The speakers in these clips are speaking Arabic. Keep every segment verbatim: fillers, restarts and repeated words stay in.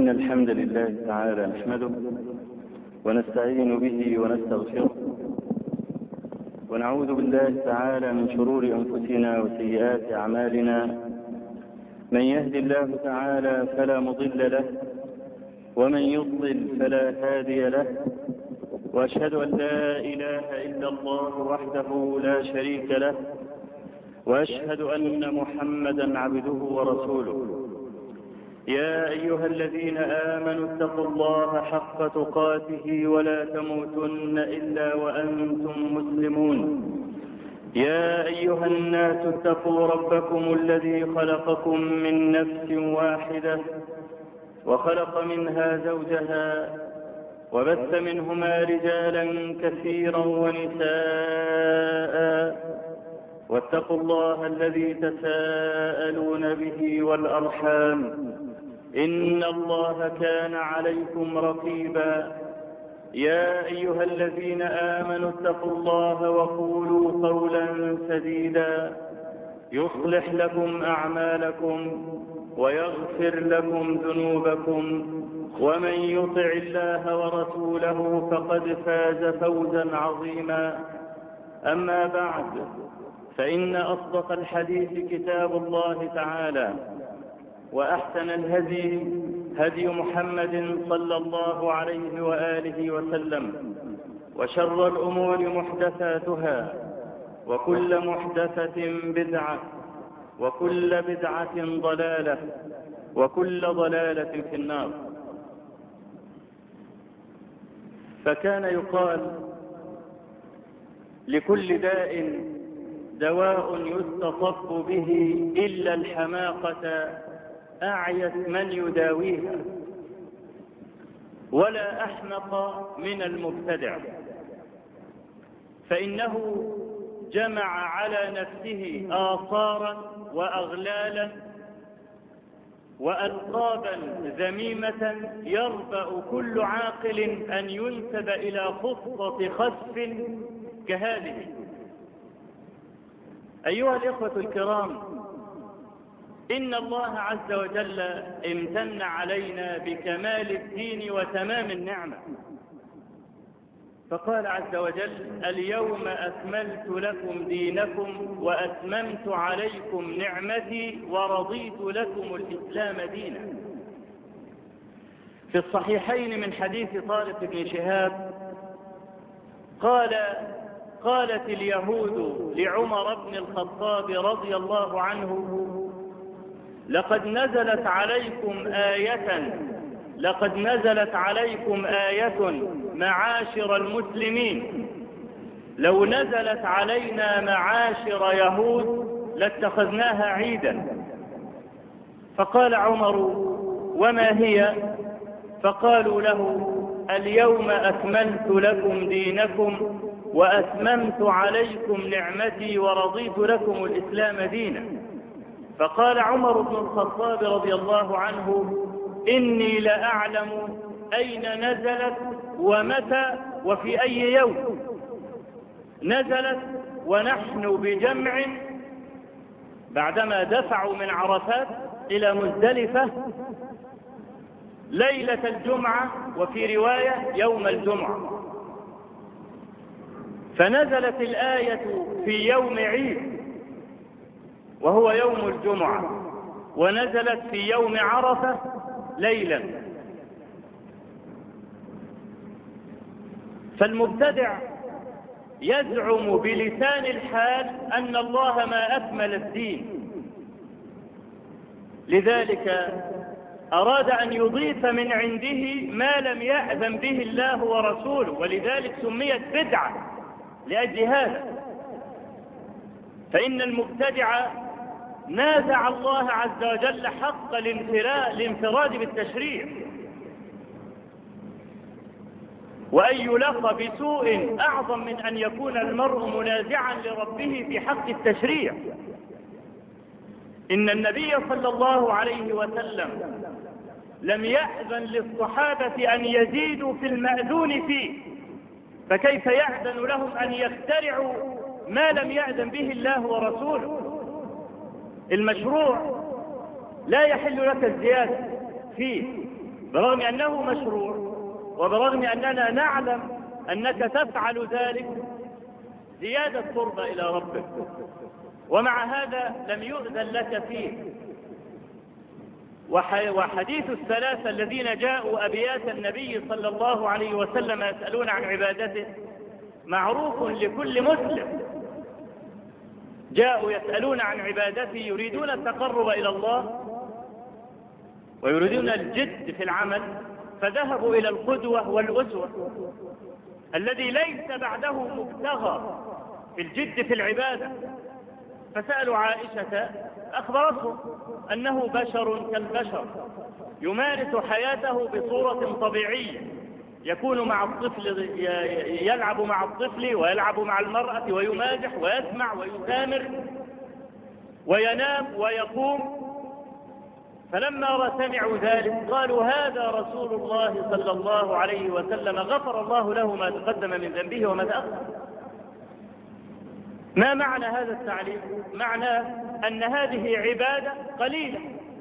إن الحمد لله تعالى نحمده ونستعين به ونستغفره ونعوذ بالله تعالى من شرور أنفسنا وسيئات أعمالنا. من يهد الله تعالى فلا مضل له ومن يضلل فلا هادي له، وأشهد أن لا إله إلا الله وحده لا شريك له، وأشهد أن محمدا عبده ورسوله. يا أيها الذين آمنوا اتقوا الله حق تقاته ولا تموتن إلا وأنتم مسلمون. يا أيها الناس اتقوا ربكم الذي خلقكم من نفس واحدة وخلق منها زوجها وبث منهما رجالا كثيرا ونساء، واتقوا الله الذي تساءلون به والأرحام إن الله كان عليكم رقيبا. يا أيها الذين آمنوا اتقوا الله وقولوا قولا سديدا يصلح لكم أعمالكم ويغفر لكم ذنوبكم، ومن يطع الله ورسوله فقد فاز فوزا عظيما. أما بعد، فإن أصدق الحديث كتاب الله تعالى، وأحسن الهدي هدي محمد صلى الله عليه وآله وسلم، وشر الأمور محدثاتها، وكل محدثة بدعة، وكل بدعة ضلالة، وكل ضلالة في النار. فكان يقال لكل داء دواء يستطب به إلا الحماقة أعيت من يداويها، ولا أحمق من المبتدع، فإنه جمع على نفسه آثارا وأغلالا وألقابا ذميمة يربأ كل عاقل أن ينسب إلى خطة خسف كهذه. أيها الإخوة الكرام، إن الله عز وجل امتن علينا بكمال الدين وتمام النعمة، فقال عز وجل: اليوم أكملت لكم دينكم وأتممت عليكم نعمتي ورضيت لكم الإسلام دينا. في الصحيحين من حديث طارق بن شهاب قال: قالت اليهود لعمر بن الخطاب رضي الله عنه: لقد نزلت عليكم آية لقد نزلت عليكم آية معاشر المسلمين، لو نزلت علينا معاشر يهود لاتخذناها عيدا. فقال عمر: وما هي؟ فقالوا له: اليوم أكملت لكم دينكم وأتممت عليكم نعمتي ورضيت لكم الإسلام دينا. فقال عمر بن الخطاب رضي الله عنه: إني لأعلم أين نزلت ومتى وفي أي يوم. نزلت ونحن بجمع بعدما دفعوا من عرفات إلى مزدلفة ليلة الجمعة، وفي رواية يوم الجمعة. فنزلت الآية في يوم عيد وهو يوم الجمعة، ونزلت في يوم عرفة ليلا. فالمبتدع يزعم بلسان الحال أن الله ما أكمل الدين، لذلك أراد أن يضيف من عنده ما لم يأذن به الله ورسوله، ولذلك سميت بدعة لأجل هذا. فإن المبتدع نازع الله عز وجل حق الانفراد بالتشريع، وأن يلقى بسوء أعظم من أن يكون المرء منازعا لربه في حق التشريع. إن النبي صلى الله عليه وسلم لم يأذن للصحابة أن يزيدوا في المأذون فيه، فكيف يأذن لهم أن يخترعوا ما لم يأذن به الله ورسوله؟ المشروع لا يحل لك الزيادة فيه، برغم أنه مشروع، وبرغم أننا نعلم أنك تفعل ذلك زيادة قرب إلى ربك، ومع هذا لم يؤذن لك فيه. وحديث الثلاثة الذين جاءوا أبيات النبي صلى الله عليه وسلم يسألون عن عبادته معروف لكل مسلم. جاءوا يسألون عن عبادته يريدون التقرب إلى الله ويريدون الجد في العمل، فذهبوا إلى القدوة والأسوة الذي ليس بعده مبتغى في الجد في العبادة. فسألوا عائشة أخبرتهم أنه بشر كالبشر يمارس حياته بصورة طبيعية، يكون مع الطفل، يلعب مع الطفل ويلعب مع المرأة ويمازح ويسمع ويسامر وينام ويقوم. فلما سمعوا ذلك قالوا هذا رسول الله صلى الله عليه وسلم غفر الله له ما تقدم من ذنبه وما تأخر. ما معنى هذا التعليق؟ معنى أن هذه عبادة قليلة،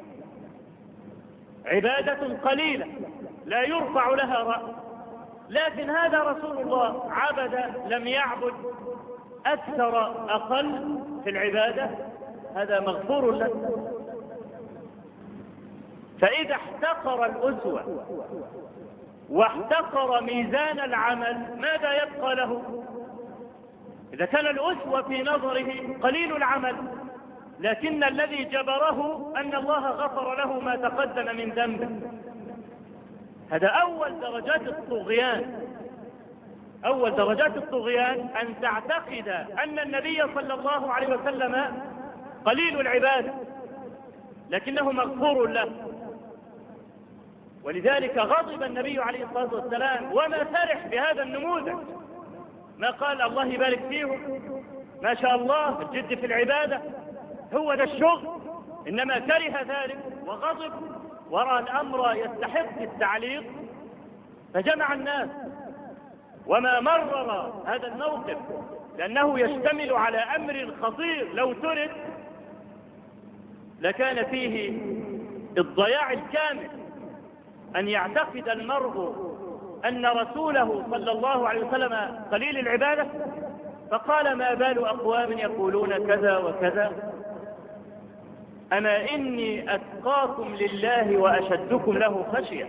عبادة قليلة لا يرفع لها رأس، لكن هذا رسول الله عبد لم يعبد أكثر أقل في العبادة، هذا مغفور له. فإذا احتقر الأسوة واحتقر ميزان العمل ماذا يبقى له؟ إذا كان الأسوة في نظره قليل العمل، لكن الذي جبره أن الله غفر له ما تقدم من ذنبه، هذا أول درجات الطغيان. أول درجات الطغيان أن تعتقد أن النبي صلى الله عليه وسلم قليل العبادة لكنه مغفور له. ولذلك غضب النبي عليه الصلاة والسلام وما فرح بهذا النموذج، ما قال الله يبارك فيهم ما شاء الله الجد في العبادة هو ده الشغل، إنما كره ذلك وغضب ورأى الأمر يستحق التعليق فجمع الناس. وما مرر هذا الموقف لأنه يشتمل على أمر خطير، لو ترك لكان فيه الضياع الكامل، أن يعتقد المرء أن رسوله صلى الله عليه وسلم قليل العبادة، فقال ما بال أقوام يقولون كذا وكذا، أما إني أتقاكم لله وأشدكم له خشية.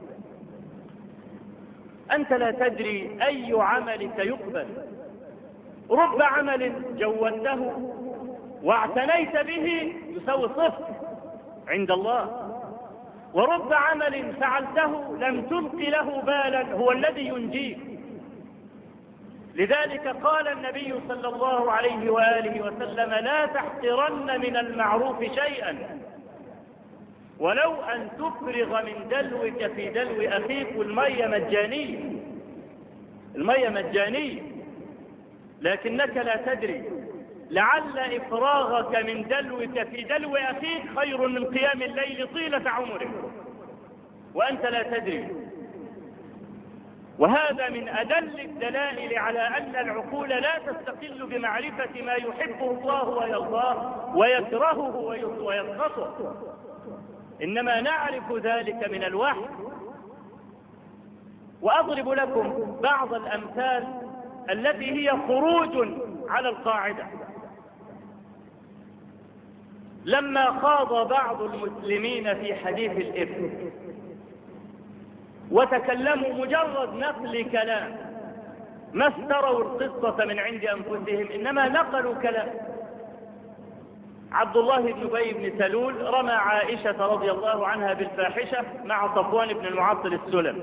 أنت لا تدري أي عملك يقبل، رب عمل جودته واعتنيت به يساوي صفر عند الله، ورب عمل فعلته لم تلق له بالا هو الذي ينجيك. لذلك قال النبي صلى الله عليه وآله وسلم لا تحقرن من المعروف شيئا ولو أن تفرغ من دلوك في دلو أخيك. المية مجانية، المية مجانية، لكنك لا تدري لعل إفراغك من دلوك في دلو أخيك خير من قيام الليل طيلة عمرك وأنت لا تدري. وهذا من أدل الدلائل على أن العقول لا تستقل بمعرفة ما يحبه الله ويرضاه ويكرهه ويسخطه، إنما نعرف ذلك من الوحي. وأضرب لكم بعض الأمثال التي هي خروج على القاعدة. لما خاض بعض المسلمين في حديث الإفك وتكلموا مجرد نقل كلام، ما افتروا القصة من عند أنفسهم إنما نقلوا كلام. عبد الله بن أبي بن سلول رمى عائشة رضي الله عنها بالفاحشة مع صفوان بن المعطل السلمي.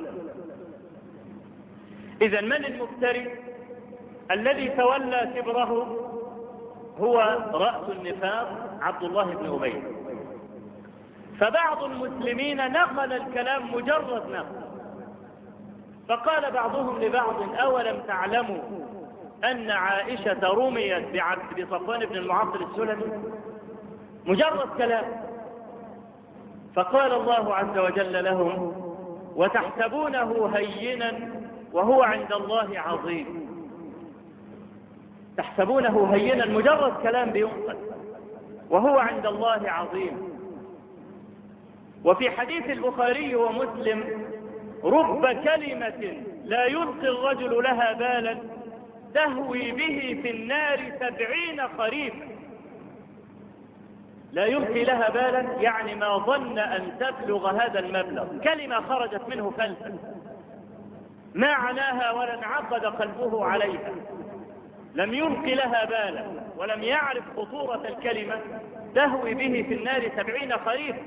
إذا من المفتري؟ الذي تولى كبره هو رأس النفاق عبد الله بن أبي. فبعض المسلمين نقل الكلام مجرد نقل، فقال بعضهم لبعض أولم تعلموا أن عائشة رميت بصفوان بن المعطل السلمي؟ مجرد كلام. فقال الله عز وجل لهم وتحسبونه هينا وهو عند الله عظيم. تحسبونه هينا مجرد كلام بينقل وهو عند الله عظيم. وفي حديث البخاري ومسلم: رب كلمة لا يلقي الرجل لها بالا تهوي به في النار سبعين خريفا. لا يلقي لها بالا يعني ما ظن أن تبلغ هذا المبلغ، كلمة خرجت منه فلسا ما عناها ولا انعقد قلبه عليها، لم يلقي لها بالا ولم يعرف خطورة الكلمة، تهوي به في النار سبعين خريفا.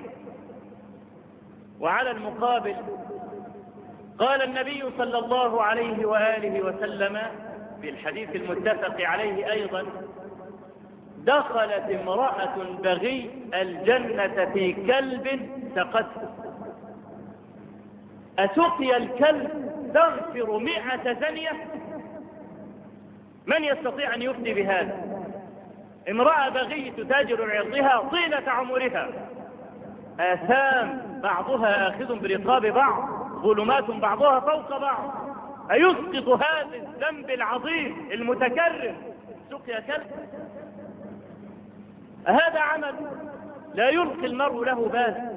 وعلى المقابل قال النبي صلى الله عليه وآله وسلم في الحديث المتفق عليه أيضا: دخلت امرأة بغي الجنة في كلب سقته. أسقي الكلب تغفر مئة زنية؟ من يستطيع أن يفتي بهذا؟ امرأة بغي تتاجر عرضها طيلة عمرها، آثام بعضها آخذ برقاب بعض، ظلمات بعضها فوق بعض، أيسقط هذا الذنب العظيم المتكرر سقيا كلب؟ هذا عمل لا يلقي المرء له بالا.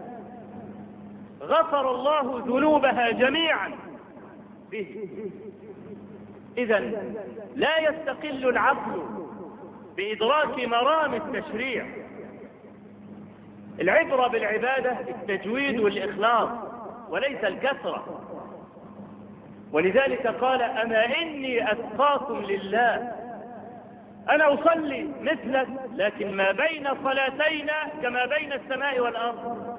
غفر الله ذنوبها جميعا به. إذن لا يستقل العقل بإدراك مرام التشريع. العبرة بالعبادة التجويد والإخلاص وليس الكثرة. ولذلك قال: أما إني أتقاكم لله. أنا أصلي مثلك، لكن ما بين صلاتينا كما بين السماء والأرض.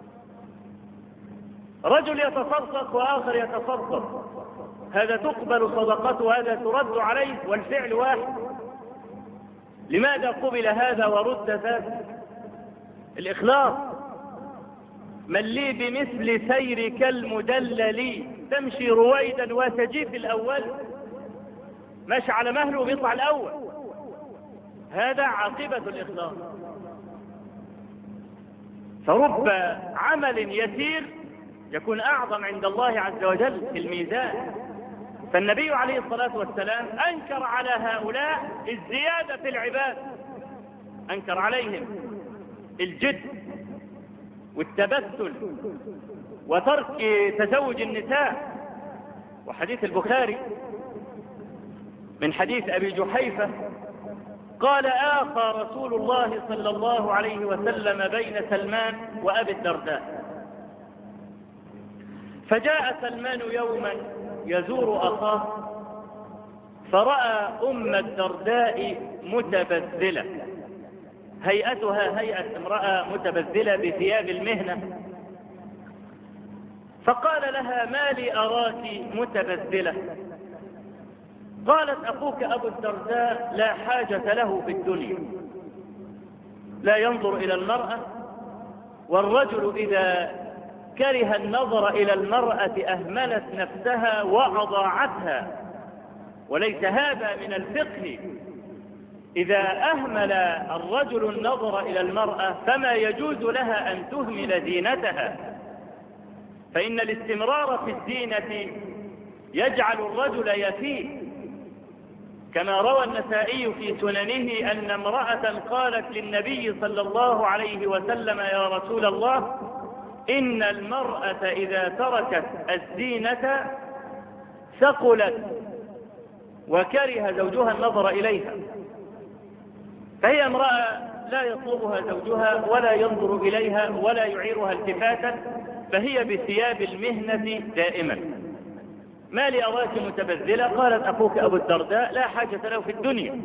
رجل يتصدق وآخر يتصدق، هذا تقبل صدقته وهذا ترد عليه والفعل واحد. لماذا قبل هذا ورد ذاك؟ الإخلاص. من لي بمثل سيرك المدلل تمشي رويدا وتجي في الأول، ماشي على مهله وبيطلع الأول. هذا عاقبة الإخلاص. فرب عمل يسير يكون أعظم عند الله عز وجل في الميزان. فالنبي عليه الصلاة والسلام أنكر على هؤلاء الزيادة في العباد، أنكر عليهم الجد والتبتل وترك تزوج النساء. وحديث البخاري من حديث أبي جحيفة قال: آخى رسول الله صلى الله عليه وسلم بين سلمان وأبي الدرداء. فجاء سلمان يوما يزور أخاه فرأى أم الدرداء متبذلة، هيئتها هيئة امرأة متبذلة بثياب المهنة، فقال لها: ما لي أراك متبذلة؟ قالت: أخوك أبو الدرداء لا حاجة له في الدنيا، لا ينظر إلى المرأة، والرجل إذا كره النظر إلى المرأة أهملت نفسها وأضاعتها، وليس هذا من الفقه. إذا أهمل الرجل النظر إلى المرأة فما يجوز لها أن تهمل زينتها، فإن الاستمرار في الزينة يجعل الرجل يفيه. كما روى النسائي في سننه أن امرأة قالت للنبي صلى الله عليه وسلم: يا رسول الله، إن المرأة إذا تركت الزينة ثقلت وكره زوجها النظر إليها. فهي امرأة لا يطلبها زوجها ولا ينظر إليها ولا يعيرها التفاتا، فهي بثياب المهنة دائما. ما لي أراك متبذلة؟ قالت: أخوك أبو الدرداء لا حاجة له في الدنيا.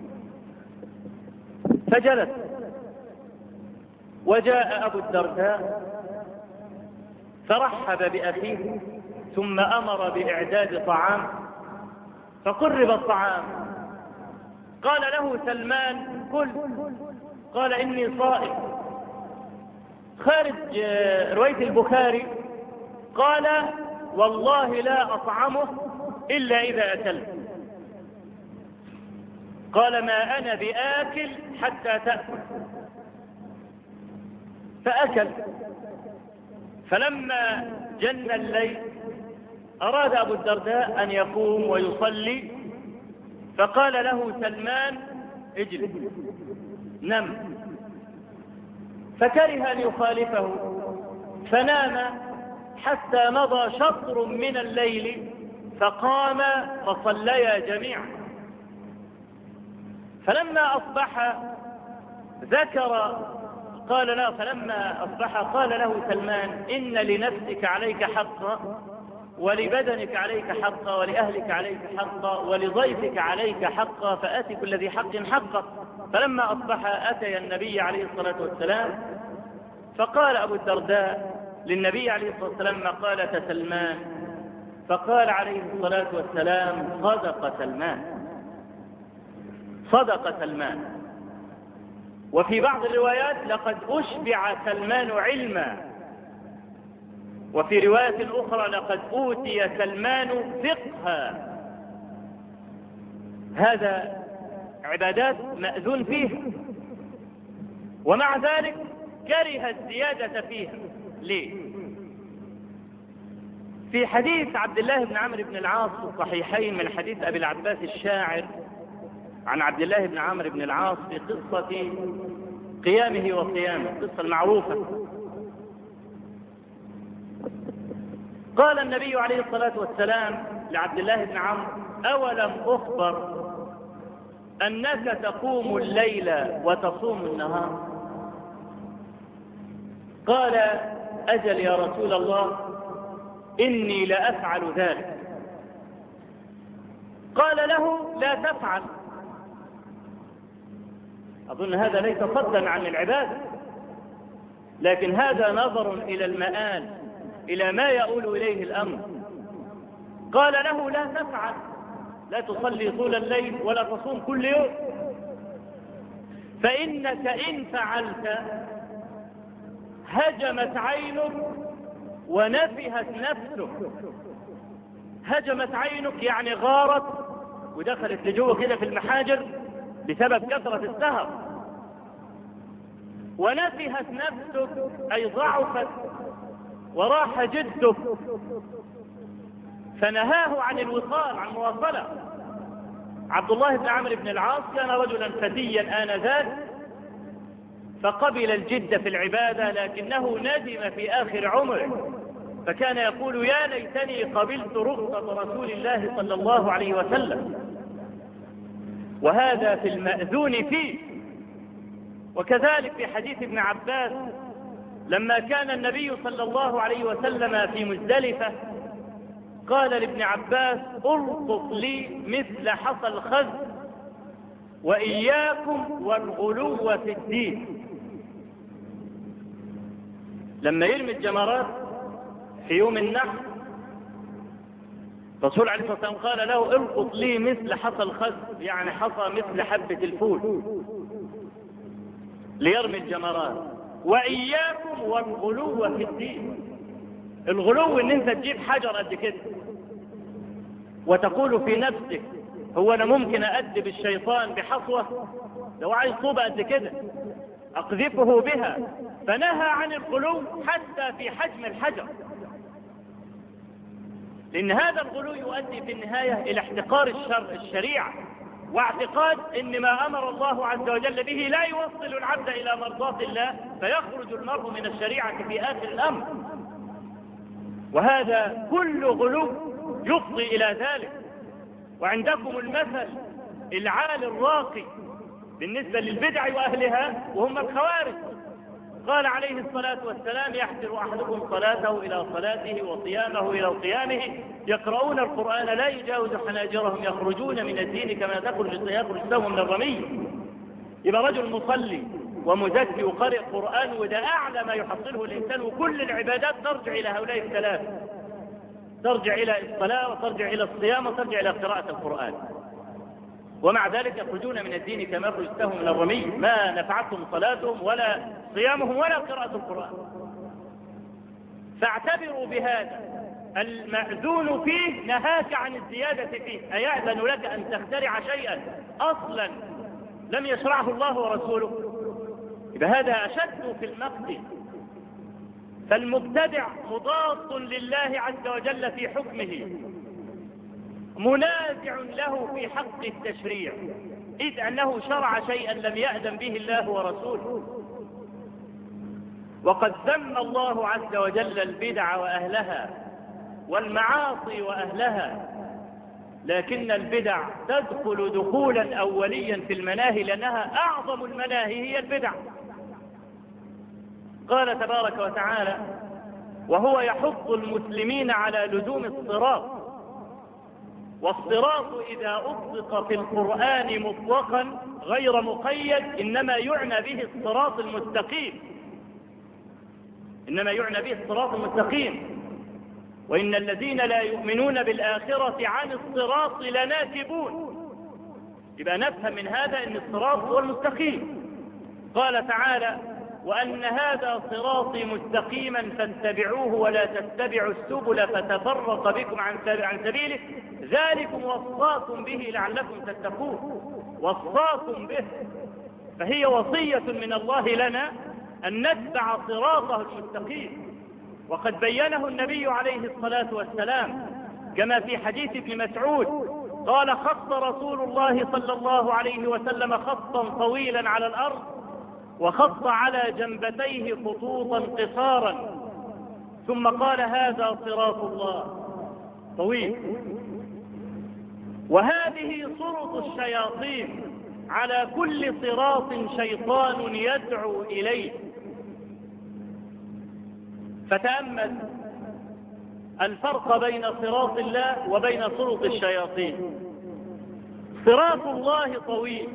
فجلس، وجاء أبو الدرداء فرحب بأخيه ثم أمر بإعداد طعام، فقرب الطعام. قال له سلمان: كل. قال: إني صائم. خارج رواية البخاري قال: والله لا أطعمه إلا إذا أكلت. قال: ما أنا بآكل حتى تأكل. فأكل. فلما جن الليل أراد أبو الدرداء أن يقوم ويصلي، فقال له سلمان: اجلس نم. فكره أن يخالفه فنام حتى مضى شطر من الليل فقام فصليا جميعا. فلما أصبح ذكر قال له فلما أصبح قال له سلمان: إن لنفسك عليك حقا، ولبدنك عليك حقا، ولأهلك عليك حقا، ولضيفك عليك حقا، فآت كل ذي حق حقه. فلما أصبح أتي النبي عليه الصلاة والسلام، فقال أبو الدرداء للنبي عليه الصلاة والسلام ما قالة سلمان، فقال عليه الصلاة والسلام: صدق سلمان، صدق سلمان. وفي بعض الروايات: لقد أشبع سلمان علما. وفي رواية أخرى: لقد أوتي سلمان فقها. هذا عبادات مأذون فيها، ومع ذلك كره الزيادة فيها. ليه؟ في حديث عبد الله بن عمرو بن العاص في الصحيحين من حديث أبي العباس الشاعر عن عبد الله بن عمرو بن العاص في قصة قيامه وصيامه، القصة المعروفة. قال النبي عليه الصلاة والسلام لعبد الله بن عمرو: أولم أخبر أنك تقوم الليل وتصوم النهار؟ قال: أجل يا رسول الله، إني لأفعل ذلك. قال له: لا تفعل. أظن هذا ليس صدا عن العبادة، لكن هذا نظر إلى المآل، إلى ما يؤول إليه الأمر. قال له: لا تفعل، لا تصلي طول الليل ولا تصوم كل يوم، فإنك إن فعلت هجمت عينك ونفهت نفسك. هجمت عينك يعني غارت ودخلت لجوه كده في المحاجر بسبب كثرة السهر. ونفهت نفسك أي ضعفت وراح جدك، فنهاه عن الوصال، عن مواصلة. عبد الله بن عمرو بن العاص كان رجلا فتيا آنذاك، فقبل الجد في العبادة، لكنه ندم في آخر عمره، فكان يقول: يا ليتني قبلت رخصة رسول الله صلى الله عليه وسلم. وهذا في المأذون فيه. وكذلك في حديث ابن عباس لما كان النبي صلى الله عليه وسلم في مزدلفة، قال لابن عباس: ارقص لي مثل حصى الخز وإياكم والغلو في الدين. لما يرمي الجمرات في يوم النحر، الرسول عليه الصلاة والسلام قال له: ارقص لي مثل حصى الخز، يعني حصى مثل حبة الفول، ليرمي الجمرات. وإياكم والغلو في الدين. الغلو ان انت تجيب حجر قد كده وتقول في نفسك: هو انا ممكن أأدب الشيطان بحصوة؟ لو عايز طوبة قد كده أقذفه بها. فنهى عن الغلو حتى في حجم الحجر، لأن هذا الغلو يؤدي في النهاية إلى احتقار الشر الشريعة، واعتقاد ان ما امر الله عز وجل به لا يوصل العبد الى مرضاة الله، فيخرج المرء من الشريعة في اخر الامر. وهذا كل غلو يفضي الى ذلك. وعندكم المثل العالي الراقي بالنسبة للبدع واهلها، وهم الخوارج. قال عليه الصلاة والسلام: يحضر احدكم صلاته الى صلاته وصيامه الى صيامه، يقرؤون القرآن لا يجاوز حناجرهم، يخرجون من الدين كما تخرج يخرج السهم من الرمي. يبقى رجل مصلي ومزكي وقارئ قرآن، وده اعلى ما يحصله الانسان. وكل العبادات ترجع الى هؤلاء الثلاث، ترجع الى الصلاة وترجع الى الصيام وترجع الى قراءة القرآن. ومع ذلك يخرجون من الدين كما يخرج السهم من الرمي، ما نفعتهم صلاتهم ولا صيامهم ولا قراءة القرآن. فاعتبروا بهذا. المأذون فيه نهاك عن الزيادة فيه. أيأذن لك أن تخترع شيئا أصلا لم يشرعه الله ورسوله؟ يبقى هذا أشد في المقت. فالمبتدع مضاد لله عز وجل في حكمه، منازع له في حق التشريع، إذ أنه شرع شيئا لم يأذن به الله ورسوله. وقد ذم الله عز وجل البدع وأهلها والمعاصي وأهلها، لكن البدع تدخل دخولا أوليا في المناهي لأنها أعظم المناهي هي البدع. قال تبارك وتعالى: وهو يحض المسلمين على لزوم الصراط. والصراط إذا أطلق في القرآن مطلقا غير مقيد إنما يعنى به الصراط المستقيم، إنما يعنى به الصراط المستقيم. وإن الذين لا يؤمنون بالآخرة عن الصراط لناكبون. يبقى نفهم من هذا أن الصراط هو المستقيم. قال تعالى: وأن هذا صراطي مستقيما فاتبعوه ولا تتبعوا السبل فتفرق بكم عن عن سبيله ذلكم وصاكم به لعلكم تتقون. وصاكم به، فهي وصية من الله لنا أن نتبع صراطه المستقيم. وقد بينه النبي عليه الصلاة والسلام كما في حديث ابن مسعود قال: خط رسول الله صلى الله عليه وسلم خطا طويلا على الأرض وخط على جنبتيه خطوطا قصارا ثم قال: هذا صراط الله طويل. وهذه صرط الشياطين على كل صراط شيطان يدعو إليه. فتأمل الفرق بين صراط الله وبين صرط الشياطين. صراط الله طويل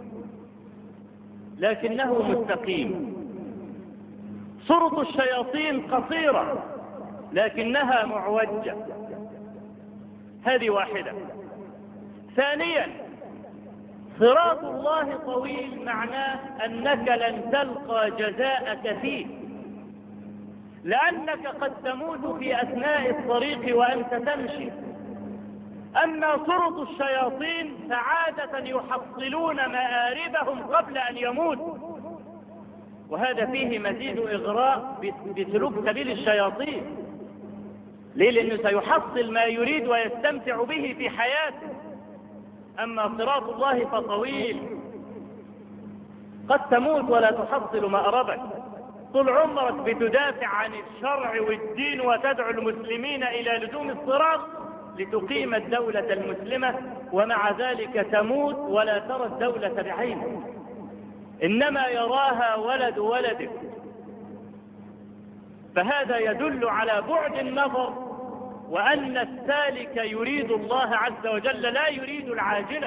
لكنه مستقيم. صرط الشياطين قصيرة لكنها معوجة. هذه واحدة. ثانيا، صراط الله طويل معناه أنك لن تلقى جزاءك فيه، لأنك قد تموت في أثناء الطريق وأنت تمشي. أما صرط الشياطين فعادة يحصلون مآربهم قبل أن يموتوا، وهذا فيه مزيد إغراء بسلوك سبيل الشياطين. ليه؟ لأنه سيحصل ما يريد ويستمتع به في حياته. أما صراط الله فطويل، قد تموت ولا تحصل مأربك، طول عمرك بتدافع عن الشرع والدين وتدعو المسلمين إلى لزوم الصراط لتقيم الدولة المسلمة، ومع ذلك تموت ولا ترى الدولة بعينك، إنما يراها ولد ولدك. فهذا يدل على بعد النظر، وأن السالك يريد الله عز وجل لا يريد العاجلة.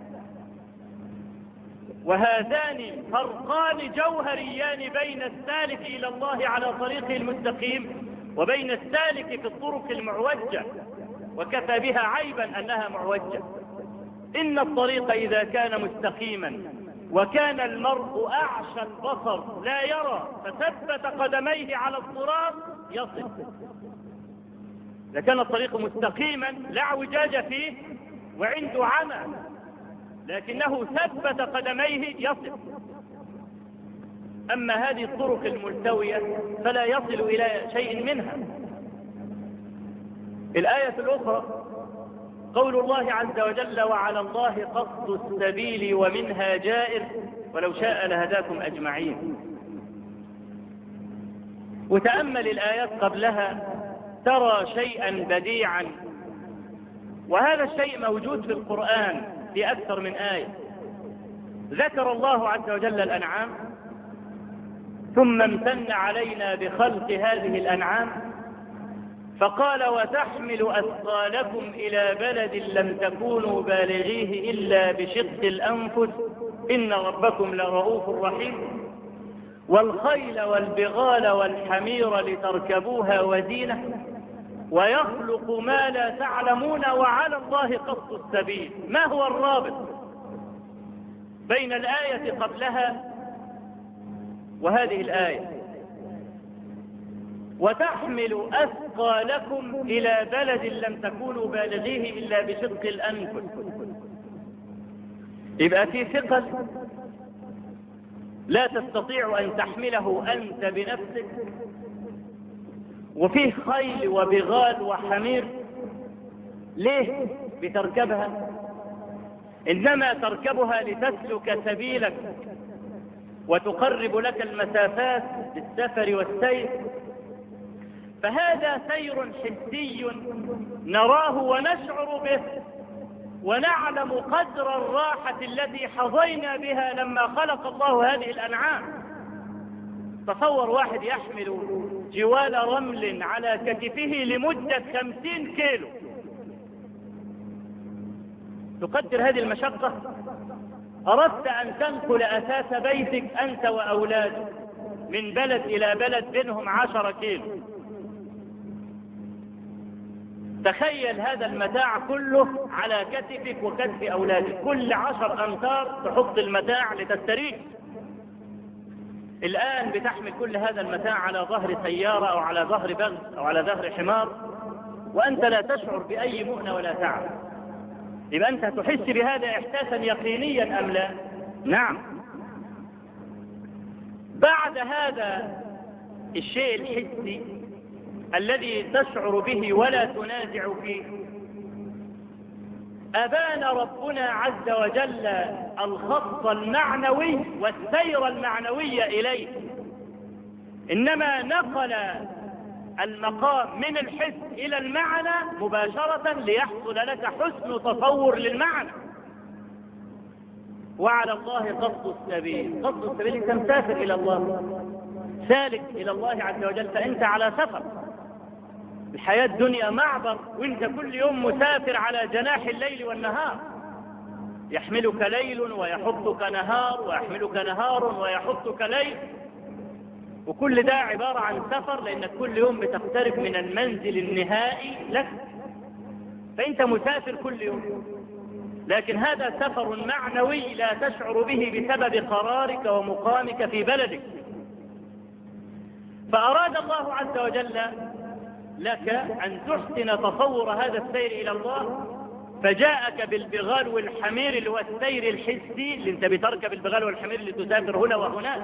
وهذان فرقان جوهريان بين السالك إلى الله على طريقه المستقيم وبين السالك في الطرق المعوجة، وكفى بها عيبا أنها معوجة. إن الطريق إذا كان مستقيما وكان المرء أعشى البصر لا يرى فثبت قدميه على الصراط يصل. إذا كان الطريق مستقيما لا اعوجاج فيه وعنده عمى لكنه ثبت قدميه يصل. أما هذه الطرق الملتوية فلا يصل إلى شيء منها. الآية الأخرى قول الله عز وجل: وعلى الله قصد السبيل ومنها جائر ولو شاء لهداكم أجمعين. وتأمل الآيات قبلها ترى شيئا بديعا، وهذا الشيء موجود في القرآن في أكثر من آية. ذكر الله عز وجل الأنعام ثم امتن علينا بخلق هذه الأنعام فقال: وتحمل أثقالكم إلى بلد لم تكونوا بالغيه إلا بشق الأنفس إن ربكم لرؤوف رحيم. والخيل والبغال والحمير لتركبوها وزينة ويخلق ما لا تعلمون وعلى الله قصد السبيل. ما هو الرابط بين الآية قبلها وهذه الآية؟ وتحمل أثقالكم إلى بلد لم تكونوا بالغيه إلا بشق الأنفس. يبقى في ثقل لا تستطيع أن تحمله أنت بنفسك، وفيه خيل وبغال وحمير ليه بتركبها؟ إنما تركبها لتسلك سبيلك وتقرب لك المسافات بالسفر والسير. فهذا سير حسي نراه ونشعر به، ونعلم قدر الراحة التي حظينا بها لما خلق الله هذه الأنعام. تصور واحد يحمل جوال رمل على كتفه لمدة خمسين كيلو، تقدر هذه المشقة؟ أردت أن تنقل أساس بيتك أنت وأولادك من بلد إلى بلد بينهم عشرة كيلو، تخيل هذا المتاع كله على كتفك وكتف أولادك، كل عشر أمتار تحط المتاع لتستريح. الآن بتحمل كل هذا المتاع على ظهر سيارة أو على ظهر بغل أو على ظهر حمار، وأنت لا تشعر بأي مؤنة ولا تعب. يبقى أنت تحس بهذا إحساسا يقينيا أم لا؟ نعم. بعد هذا الشيء الحسي الذي تشعر به ولا تنازع فيه، أبان ربنا عز وجل الخط المعنوي والسير المعنوي إليه، إنما نقل المقام من الحس إلى المعنى مباشرة ليحصل لك حسن تصور للمعنى. وعلى الله قصد السبيل، قصد السبيل أنت مسافر إلى الله، سالك إلى الله عز وجل، فأنت على سفر. الحياة الدنيا معبر، وانت كل يوم مسافر على جناح الليل والنهار، يحملك ليل ويحطك نهار، ويحملك نهار ويحطك ليل، وكل ده عبارة عن سفر، لأنك كل يوم بتقترب من المنزل النهائي لك، فأنت مسافر كل يوم. لكن هذا سفر معنوي لا تشعر به بسبب قرارك ومقامك في بلدك. فأراد الله عز وجل لك أن تحسن تصور هذا السير إلى الله، فجاءك بالبغال والحمير اللي هو السير الحسي، اللي انت بتركب البغال والحمير اللي تسافر هنا وهناك،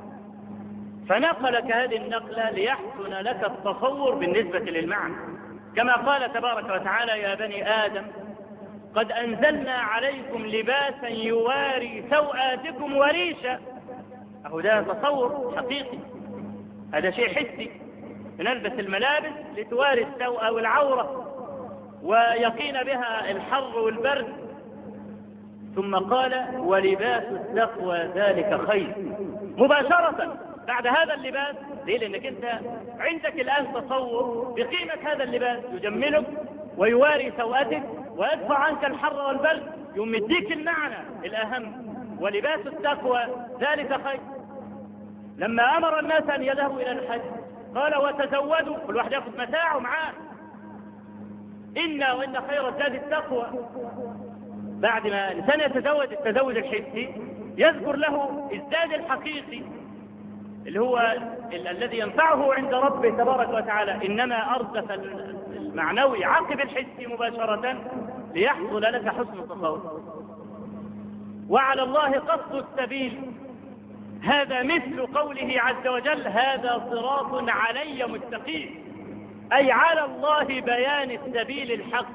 فنقلك هذه النقلة ليحسن لك التصور بالنسبة للمعنى، كما قال تبارك وتعالى: يا بني آدم قد أنزلنا عليكم لباسا يواري سوآتكم وريشا. أهو ده تصور حقيقي، هذا شيء حسي، نلبس الملابس لتواري السوء والعورة ويقين بها الحر والبرد. ثم قال: ولباس التقوى ذلك خير. مباشرة بعد هذا اللباس، ليه؟ لأنك أنت عندك الآن تصور بقيمة هذا اللباس، يجملك ويواري سوءتك ويدفع عنك الحر والبرد، يمديك المعنى الأهم: ولباس التقوى ذلك خير. لما أمر الناس أن يذهبوا إلى الحج قال: وتزودوا، كل واحد يأخذ متاعه معاه، إنا وإن خير الزاد التقوى. بعد ما الإنسان يتزوج التزوج الحسي يذكر له الزاد الحقيقي اللي هو ال الذي ينفعه عند ربه تبارك وتعالى، إنما أردف المعنوي عقب الحسي مباشرة ليحصل لك حسن التصور. وعلى الله قصد السبيل، هذا مثل قوله عز وجل: هذا صراط علي مستقيم، أي على الله بيان السبيل الحق.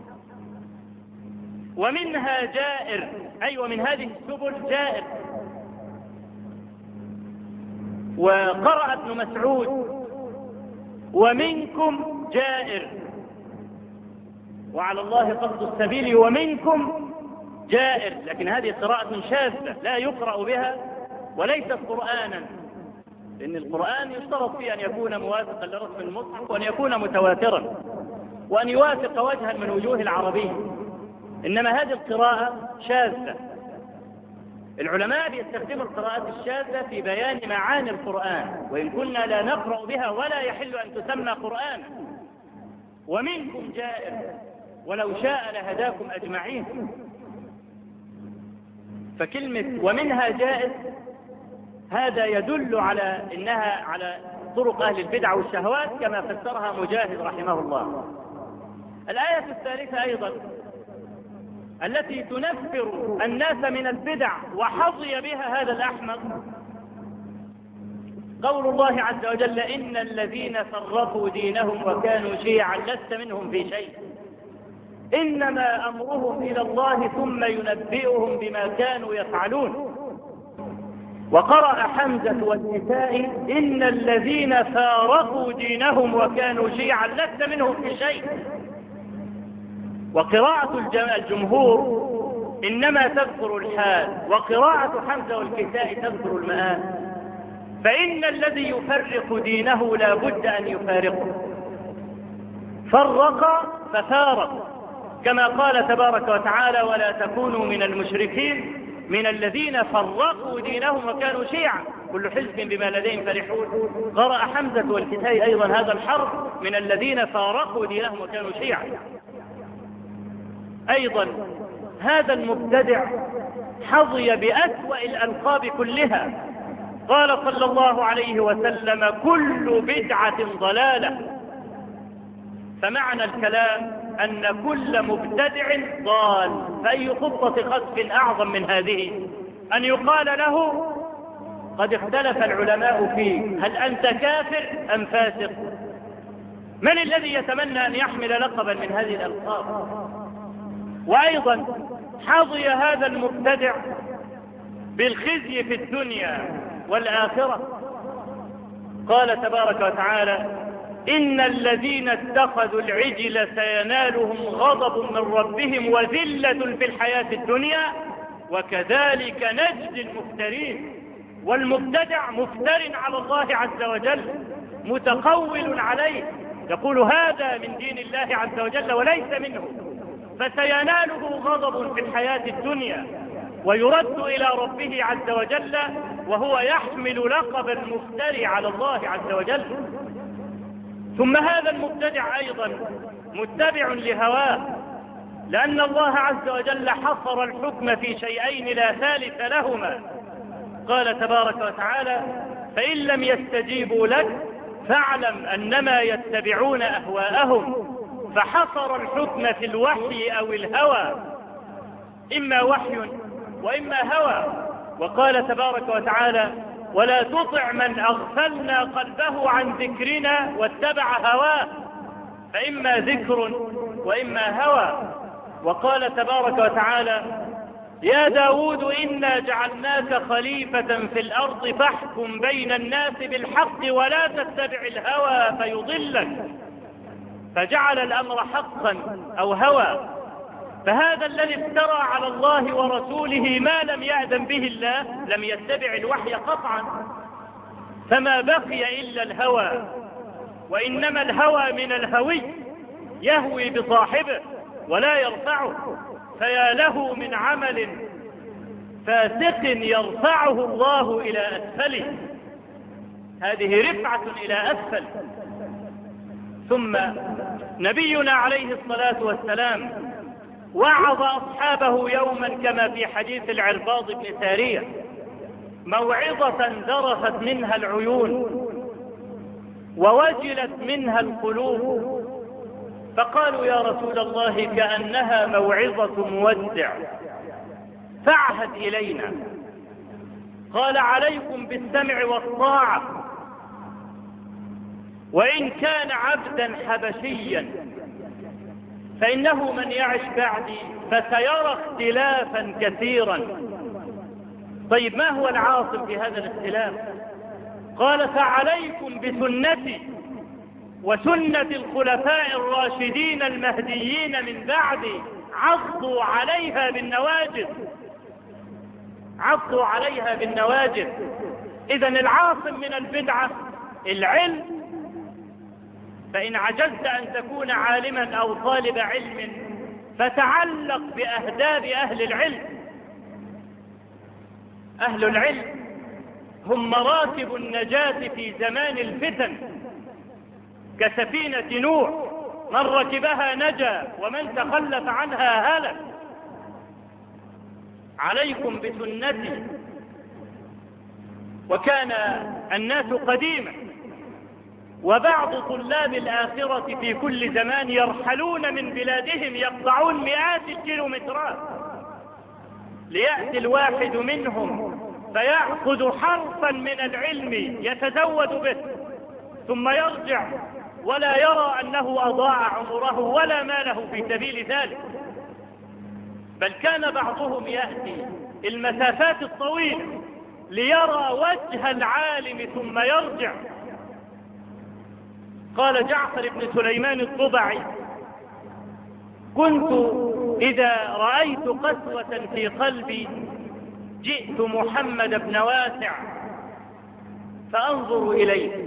ومنها جائر، أي ومن هذه السبل جائر. وقرأ ابن مسعود: ومنكم جائر. وعلى الله قصد السبيل ومنكم جائر، لكن هذه قراءة شاذة لا يقرأ بها وليست قرآنا، لأن القرآن يشترط فيه أن يكون موافقا لرسم المصحف، وأن يكون متواترا، وأن يوافق وجها من وجوه العربية. إنما هذه القراءة شاذة. العلماء بيستخدموا القراءات الشاذة في بيان معاني القرآن، وإن كنا لا نقرأ بها ولا يحل أن تسمى قرآنا. ومنكم جائر ولو شاء لهداكم أجمعين. فكلمة ومنها جائر هذا يدل على إنها على طرق أهل البدع والشهوات كما فسرها مجاهد رحمه الله. الآية الثالثة أيضا التي تنفر الناس من البدع وحظي بها هذا الأحمق، قول الله عز وجل: إن الذين فرقوا دينهم وكانوا شيعا لست منهم في شيء إنما أمرهم إلى الله ثم ينبئهم بما كانوا يفعلون. وقرأ حمزة والكسائي إن الذين فارقوا دينهم وكانوا شيعا لست منهم في شيء. وقراءة الجمهور إنما تذكر الحال، وقراءة حمزة والكسائي تذكر المآل. فإن الذي يفرق دينه لا بد أن يفارقه. فرق ففارق، كما قال تبارك وتعالى ولا تكونوا من المشركين من الذين فرقوا دينهم وكانوا شيعا كل حزب بما لديهم فرحون. قرأ حمزة والكسائي أيضا هذا الحرف من الذين فارقوا دينهم وكانوا شيعا. أيضا هذا المبتدع حظي بأسوأ الألقاب كلها. قال صلى الله عليه وسلم كل بدعة ضلالة. فمعنى الكلام أن كل مبتدع ضال. فأي خطة خسف أعظم من هذه أن يقال له قد اختلف العلماء فيه هل أنت كافر أم فاسق؟ من الذي يتمنى أن يحمل لقبا من هذه الألقاب؟ وأيضا حظي هذا المبتدع بالخزي في الدنيا والآخرة. قال تبارك وتعالى إن الذين اتخذوا العجل سينالهم غضب من ربهم وذلة في الحياة الدنيا وكذلك نجزي المفترين. والمبتدع مفتر على الله عز وجل متقول عليه يقول هذا من دين الله عز وجل وليس منه، فسيناله غضب في الحياة الدنيا ويرد إلى ربه عز وجل وهو يحمل لقب المفتري على الله عز وجل. ثم هذا المبتدع أيضا متبع لهواه، لأن الله عز وجل حصر الحكم في شيئين لا ثالث لهما. قال تبارك وتعالى فإن لم يستجيبوا لك فاعلم أنما يتبعون أهواءهم. فحصر الحكم في الوحي أو الهوى، إما وحي وإما هوى. وقال تبارك وتعالى ولا تطع من أغفلنا قلبه عن ذكرنا واتبع هواه فإما ذكر وإما هوى. وقال تبارك وتعالى يا داود إنا جعلناك خليفة في الأرض فاحكم بين الناس بالحق ولا تتبع الهوى فيضلك. فجعل الأمر حقا أو هوى. فهذا الذي افترى على الله ورسوله ما لم يأذن به الله لم يتبع الوحي قطعا، فما بقي إلا الهوى. وإنما الهوى من الهوي يهوي بصاحبه ولا يرفعه. فيا له من عمل فاسق يرفعه الله إلى أسفله. هذه رفعة إلى أسفل. ثم نبينا عليه الصلاة والسلام وعظ أصحابه يوما كما في حديث العرباض بن سارية موعظة ذرفت منها العيون ووجلت منها القلوب. فقالوا يا رسول الله كأنها موعظة مودع فاعهد إلينا. قال عليكم بالسمع والطاعة وإن كان عبدا حبشيا فإنه من يعش بعدي فسيرى اختلافا كثيرا. طيب ما هو العاصم في هذا الاختلاف؟ قال فعليكم بسنتي وسنة الخلفاء الراشدين المهديين من بعدي عضوا عليها بالنواجذ. عضوا عليها بالنواجذ. إذن العاصم من البدعة العلم. فإن عجزت أن تكون عالما أو طالب علم فتعلق بأهداب أهل العلم. أهل العلم هم مراتب النجاة في زمان الفتن كسفينة نوح، من ركبها نجا ومن تخلف عنها هلك. عليكم بسنتي. وكان الناس قديما وبعض طلاب الآخرة في كل زمان يرحلون من بلادهم يقطعون مئات الكيلومترات ليأتي الواحد منهم فيأخذ حرفا من العلم يتزود به ثم يرجع ولا يرى أنه أضاع عمره ولا ماله في سبيل ذلك. بل كان بعضهم يأتي المسافات الطويلة ليرى وجه العالم ثم يرجع. قال جعفر بن سليمان الضبعي: كنت إذا رأيت قسوة في قلبي جئت محمد بن واسع فأنظر إليه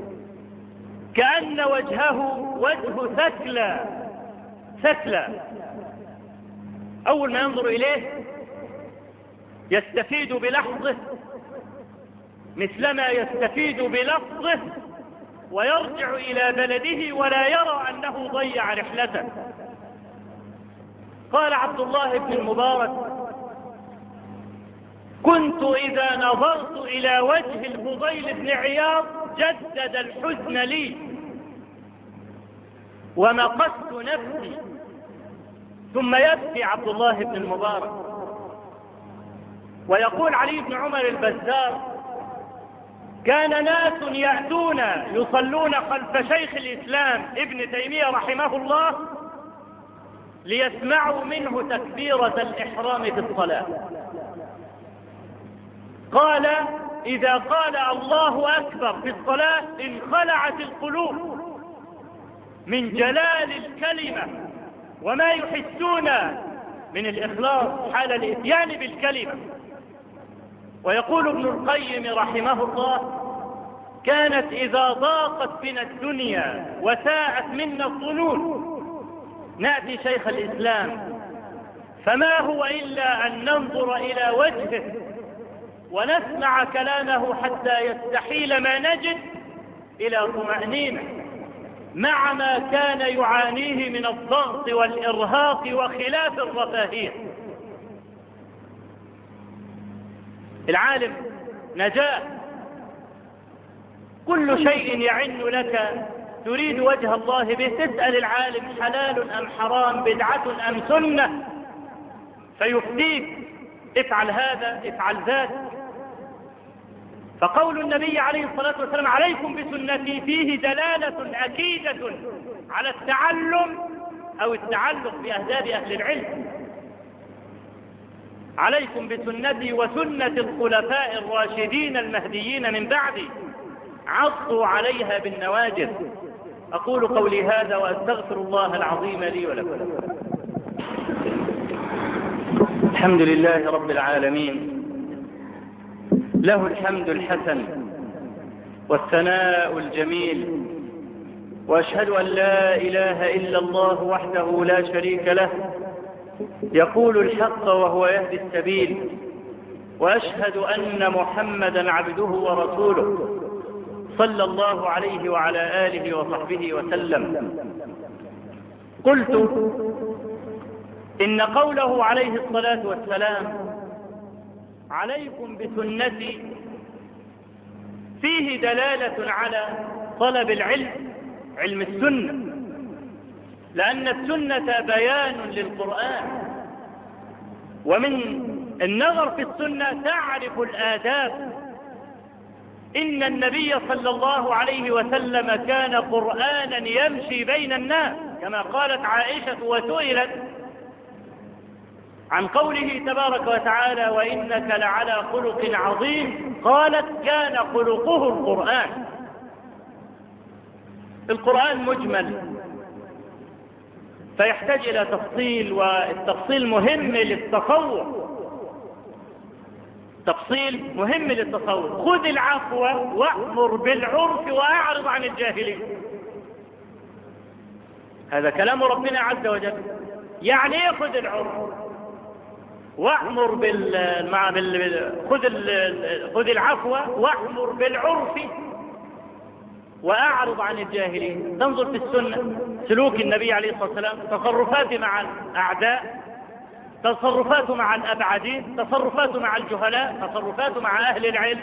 كأن وجهه وجه ثكلى ثكلى، أول ما ينظر إليه يستفيد بلحظه مثلما يستفيد بلفظه، ويرجع إلى بلده ولا يرى أنه ضيع رحلته. قال عبد الله بن المبارك: كنت إذا نظرت إلى وجه الفضيل بن عياض جدد الحزن لي ومقست نفسي. ثم يبكي عبد الله بن المبارك ويقول علي بن عمر البزار: كان ناس يأتون يصلون خلف شيخ الإسلام ابن تيمية رحمه الله ليسمعوا منه تكبيرة الإحرام في الصلاة. قال: إذا قال الله أكبر في الصلاة انخلعت القلوب من جلال الكلمة وما يحسون من الإخلاص حال الإتيان بالكلمة. ويقول ابن القيم رحمه الله: كانت إذا ضاقت بنا الدنيا وساءت منا الظنون نأتي شيخ الإسلام فما هو إلا أن ننظر إلى وجهه ونسمع كلامه حتى يستحيل ما نجد إلى طمأنينة مع ما كان يعانيه من الضغط والإرهاق وخلاف الرفاهية. العالم نجاة، كل شيء يعن لك تريد وجه الله به تسأل العالم حلال أم حرام، بدعة أم سنة، فيفتيك افعل هذا افعل ذاك. فقول النبي عليه الصلاة والسلام: عليكم بسنتي فيه دلالة أكيدة على التعلم أو التعلق بأهداب أهل العلم. عليكم بسنتي وسنة الخلفاء الراشدين المهديين من بعدي عضوا عليها بالنواجذ. أقول قولي هذا وأستغفر الله العظيم لي ولكم. الحمد لله رب العالمين، له الحمد الحسن والثناء الجميل، وأشهد أن لا إله إلا الله وحده لا شريك له يقول الحق وهو يهدي السبيل، وأشهد أن محمدا عبده ورسوله صلى الله عليه وعلى آله وصحبه وسلم. قلت إن قوله عليه الصلاة والسلام: عليكم بسنتي فيه دلالة على طلب العلم، علم السنة، لأن السنة بيان للقرآن، ومن النظر في السنة تعرف الآداب. إن النبي صلى الله عليه وسلم كان قرآنا يمشي بين الناس، كما قالت عائشة وسئلت عن قوله تبارك وتعالى: وإنك لعلى خلق عظيم، قالت: كان خلقه القرآن. القرآن مجمل فيحتاج إلى تفصيل، والتفصيل مهم للتصور، تفصيل مهم للتصور. خذ العفو وأمر بالعرف وأعرض عن الجاهلين، هذا كلام ربنا عز وجل. يعني ايه خذ العرف وأمر بال مع بال خذ ال... خذ العفو وأمر بالعرف وأعرض عن الجاهلين؟ تنظر في السنة سلوك النبي عليه الصلاة والسلام، تصرفاته مع الأعداء، تصرفاته مع الأبعدين، تصرفاته مع الجهلاء، تصرفاته مع أهل العلم.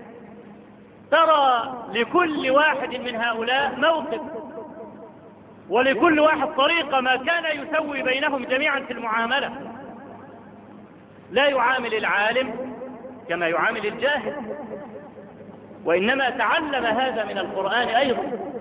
ترى لكل واحد من هؤلاء موقف، ولكل واحد طريقة ما كان يسوي بينهم جميعا في المعاملة. لا يعامل العالم كما يعامل الجاهل، وإنما تعلم هذا من القرآن أيضا.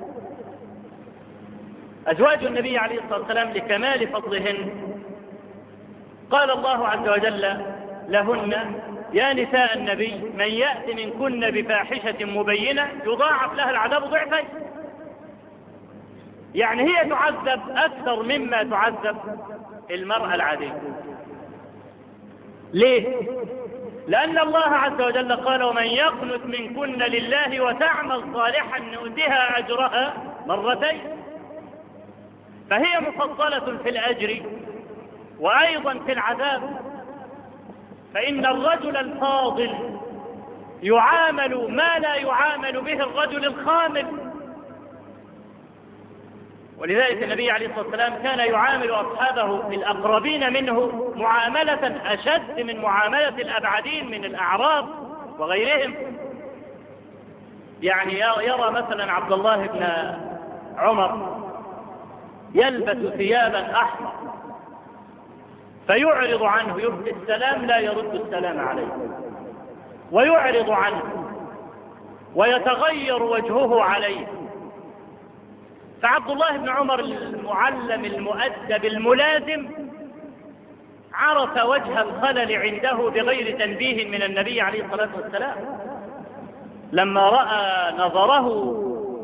أزواج النبي عليه الصلاة والسلام لكمال فضلهن قال الله عز وجل لهن: يا نساء النبي من يأتي منكن بفاحشة مبينة يضاعف لها العذاب ضعفين. يعني هي تعذب أكثر مما تعذب المرأة العادية. ليه؟ لأن الله عز وجل قال ومن يقنت منكن لله وتعمل صالحا نؤتها أجرها مرتين. فهي مفضلة في الأجر وأيضا في العذاب. فإن الرجل الفاضل يعامل ما لا يعامل به الرجل الخامل. ولذلك النبي عليه الصلاة والسلام كان يعامل أصحابه الأقربين منه معاملة أشد من معاملة الأبعدين من الأعراب وغيرهم. يعني يرى مثلا عبد الله بن عمر يلبس ثيابا أحمر فيعرض عنه، يرد السلام لا يرد السلام عليه، ويعرض عنه ويتغير وجهه عليه. فعبد الله بن عمر المعلم المؤدب الملازم عرف وجه الخلل عنده بغير تنبيه من النبي عليه الصلاة والسلام. لما رأى نظره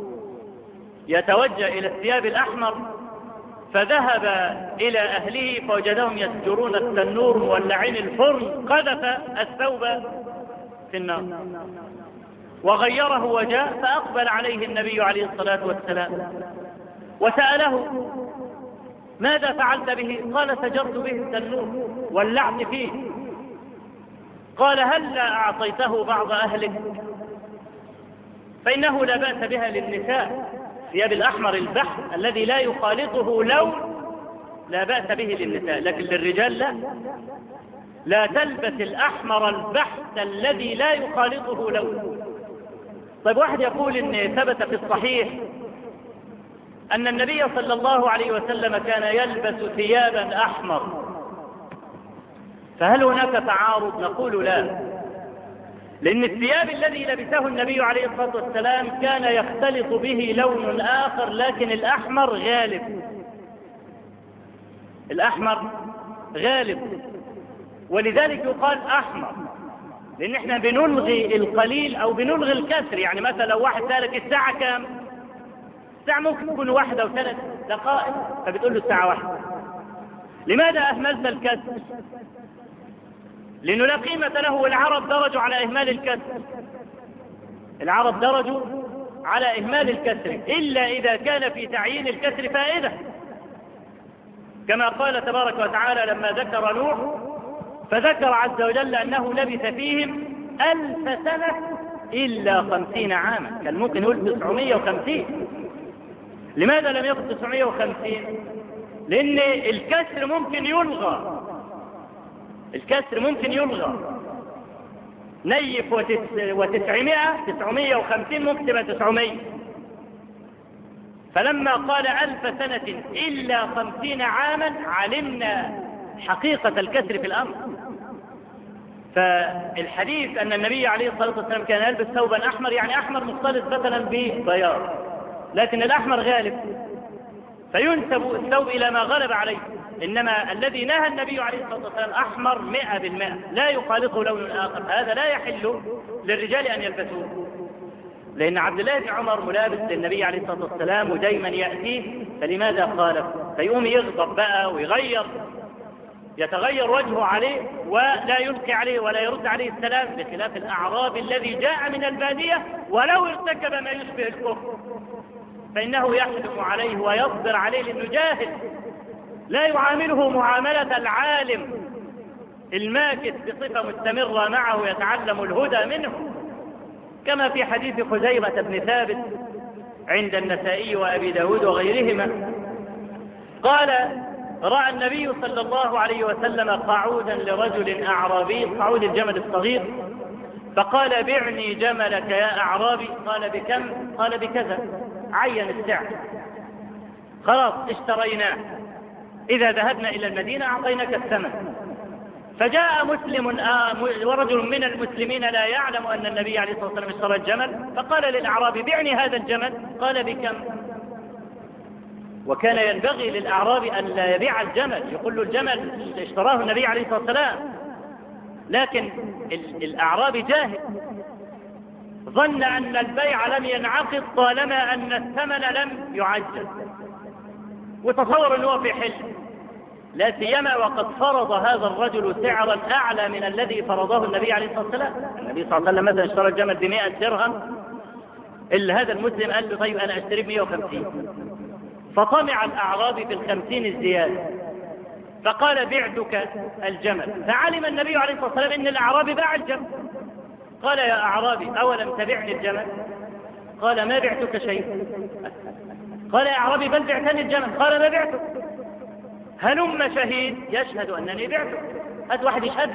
يتوجه إلى الثياب الأحمر فذهب إلى أهله فوجدهم يسجرون التنور مولعين الفرن، قذف الثوب في النار وغيره وجاء فأقبل عليه النبي عليه الصلاة والسلام وسأله ماذا فعلت به؟ قال سجرت به التنور ولعت فيه. قال هل لا أعطيته بعض أهلك؟ فإنه لا بأس بها للنساء، ثياب الأحمر البحث الذي لا يخالطه لون لا بأس به للنساء، لكن للرجال لا، لا تلبس الأحمر البحث الذي لا يخالطه لون. طيب واحد يقول إن ثبت في الصحيح أن النبي صلى الله عليه وسلم كان يلبس ثيابا أحمر، فهل هناك تعارض؟ نقول لا، لأن الثياب الذي لبسه النبي عليه الصلاة والسلام كان يختلط به لون آخر، لكن الأحمر غالب، الأحمر غالب، ولذلك يقال أحمر، لأن احنا بنلغي القليل أو بنلغي الكسر. يعني مثلا لو واحد سألك الساعة كام؟ الساعة ممكن تكون واحدة وثلاث دقائق، فبتقول له الساعة واحدة. لماذا أهملت الكسر؟ لأنه لا قيمة له، والعرب درجوا على إهمال الكسر، العرب درجوا على إهمال الكسر إلا إذا كان في تعيين الكسر فائدة، كما قال تبارك وتعالى لما ذكر نوح فذكر عز وجل أنه لبث فيهم ألف سنة إلا خمسين عاما. كان ممكن يقول تسعمائة وخمسين. لماذا لم يقل تسعمائة وخمسين؟ لأن الكسر ممكن يلغى، الكسر ممكن يلغى. نيف وتسعمائة تسعمائة وخمسين ممكن تبقى تسعمائة. فلما قال ألف سنة إلا خمسين عاما علمنا حقيقة الكسر في الأمر. فالحديث أن النبي عليه الصلاة والسلام كان يلبس ثوبا أحمر، يعني أحمر مختلط مثلا ببياض، لكن الأحمر غالب فينسب الثوب إلى ما غلب عليه. إنما الذي نهى النبي عليه الصلاة والسلام أحمر مئة بالمئة لا يخالطه لون آخر، هذا لا يحل للرجال أن يلبسوه، لأن عبد الله بن عمر ملابس للنبي عليه الصلاة والسلام ودايما يأتيه، فلماذا خالف؟ فيقوم يغضب بقى ويغير، يتغير وجهه عليه ولا يلقي عليه ولا يرد عليه السلام، بخلاف الأعراب الذي جاء من البادية ولو ارتكب ما يشبه الكفر فإنه يحلم عليه ويصبر عليه، لأنه جاهل لا يعامله معاملة العالم الماكث بصفة مستمرة معه يتعلم الهدى منه، كما في حديث خزيمة بن ثابت عند النسائي وأبي داود وغيرهما قال رأى النبي صلى الله عليه وسلم قعودا لرجل أعرابي، قعود الجمل الصغير، فقال بعني جملك يا أعرابي. قال بكم؟ قال بكذا، عين السعر، خلاص اشتريناه، إذا ذهبنا إلى المدينة أعطيناك الثمن. فجاء مسلم آه ورجل من المسلمين لا يعلم أن النبي عليه الصلاة والسلام اشترى الجمل، فقال للأعرابي بعني هذا الجمل. قال بكم؟ وكان ينبغي للأعرابي أن لا يبيع الجمل، يقول له الجمل اشتراه النبي عليه الصلاة والسلام، لكن الأعرابي جاهل، ظن أن البيع لم ينعقد طالما أن الثمن لم يعجل، وتصور أنه في حل، لا سيما وقد فرض هذا الرجل سعرا أعلى من الذي فرضه النبي عليه الصلاة والسلام. النبي صلى الله عليه وسلم مثلا اشترى الجمل بمائة درهم، إلا هذا المسلم قال له طيب أنا أشتري بمائة وخمسين، فطمع الأعرابي في الخمسين الزيادة فقال بعتك الجمل، فعلم النبي عليه الصلاة والسلام أن الأعرابي باع الجمل، قال يا أعرابي أولم تبعني الجمل؟ قال ما بعتك شيء. قال يا أعرابي بل بعتني الجمل، قال ما بعتك. هلم شهيد يشهد أنني بعته، هات واحد يشهد.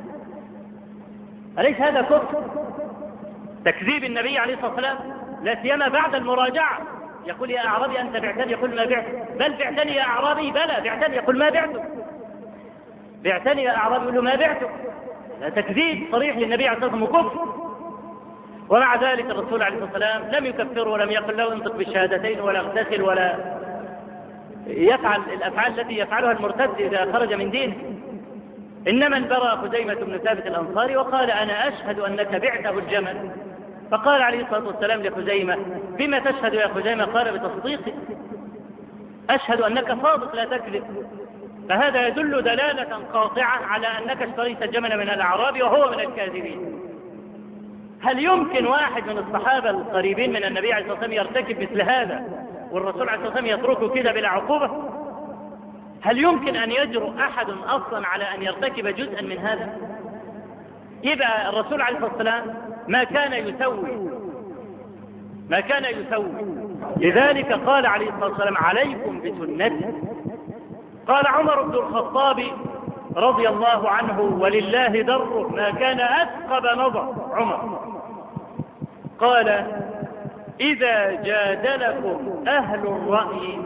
أليس هذا كفر؟ تكذيب النبي عليه الصلاة والسلام، لا سيما بعد المراجعة، يقول يا أعرابي أنت بعتني، يقول ما بعته، بل بعتني يا أعرابي، بلى بعتني، يقول ما بعته، بعتني يا أعرابي، يقول له ما بعته. تكذيب صريح للنبي عليه الصلاة والسلام وكفر. ومع ذلك الرسول عليه الصلاة والسلام لم يكفره ولم يقل له انطق بالشهادتين ولا اغتسل ولا يفعل الأفعال التي يفعلها المرتد إذا خرج من دينه، إنما انبرأ خزيمة بن ثابت الأنصاري وقال أنا أشهد أنك بعته الجمل. فقال عليه الصلاة والسلام لخزيمة بما تشهد يا خزيمة؟ قال بتصديقي، أشهد أنك صادق لا تكذب. فهذا يدل دلالة قاطعة على أنك اشتريت الجمل من الأعراب وهو من الكاذبين. هل يمكن واحد من الصحابة القريبين من النبي عليه الصلاة والسلام يرتكب مثل هذا والرسول عليه الصلاة والسلام يتركه كده بلا عقوبة؟ هل يمكن أن يجرؤ أحد أصلا على أن يرتكب جزءا من هذا؟ يبقى الرسول عليه الصلاة والسلام ما كان يسوي ما كان يسوي لذلك قال عليه الصلاة والسلام عليكم بسنتي. قال عمر بن الخطاب رضي الله عنه ولله دره ما كان أثقب نظر عمر، قال إذا جادلكم أهل الرأي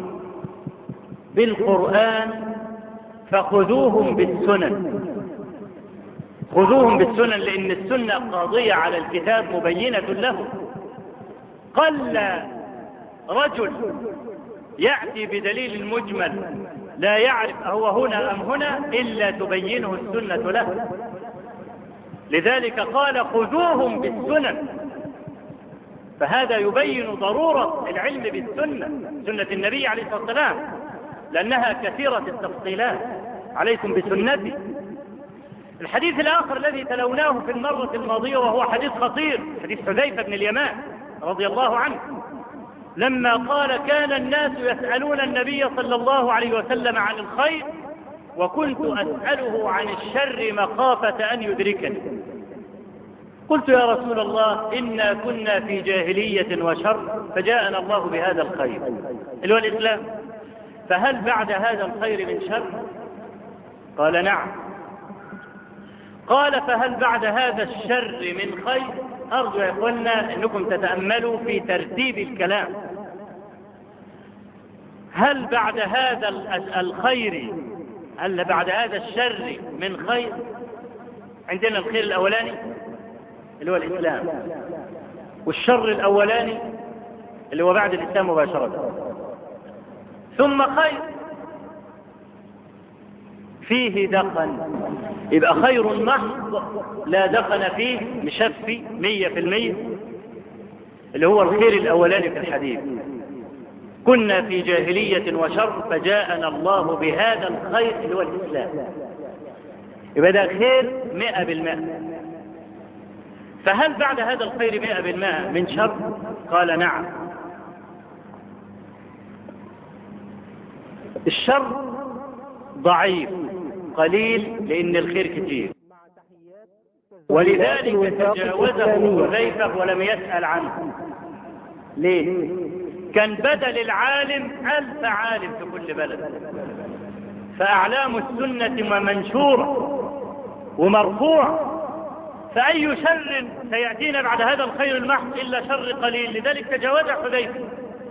بالقرآن فخذوهم بالسنن، خذوهم بالسنن، لأن السنة قاضية على الكتاب مبينة له. قل رجل يأتي بدليل المجمل لا يعرف أهو هنا أم هنا إلا تبينه السنة له. لذلك قال خذوهم بالسنن، فهذا يبين ضرورة العلم بالسنة، سنة النبي عليه الصلاة والسلام، لأنها كثيرة التفصيلات. عليكم بسنتي. الحديث الآخر الذي تلوناه في المرة الماضية وهو حديث خطير، حديث حذيفة بن اليمان رضي الله عنه، لما قال كان الناس يسألون النبي صلى الله عليه وسلم عن الخير وكنت أسأله عن الشر مخافة أن يدركني. قلت يا رسول الله إنا كنا في جاهلية وشر فجاءنا الله بهذا الخير اللي هو الإسلام، فهل بعد هذا الخير من شر؟ قال نعم. قال فهل بعد هذا الشر من خير؟ أرجو يا إخوانا أنكم تتأملوا في ترتيب الكلام. هل بعد هذا الخير هل بعد هذا الشر من خير؟ عندنا الخير الأولاني اللي هو الإسلام، والشر الأولاني اللي هو بعد الإسلام مباشرة، ثم خير فيه دخن، يبقى خير محض لا دخن فيه مشفي مية في المية، اللي هو الخير الأولاني في الحديث. كنا في جاهلية وشر فجاءنا الله بهذا الخير اللي هو الإسلام، يبقى ده خير مئة بالمئة. فهل بعد هذا الخير مئة بالمئة من شر؟ قال نعم. الشر ضعيف قليل لأن الخير كثير، ولذلك تجاوزه حذيفة ولم يسأل عنه. ليه؟ كان بدل العالم ألف عالم في كل بلد، فأعلام السنة منشورة ومرفوعة، فأي شر سيأتينا بعد هذا الخير المحض إلا شر قليل، لذلك تجاوز حذيفة.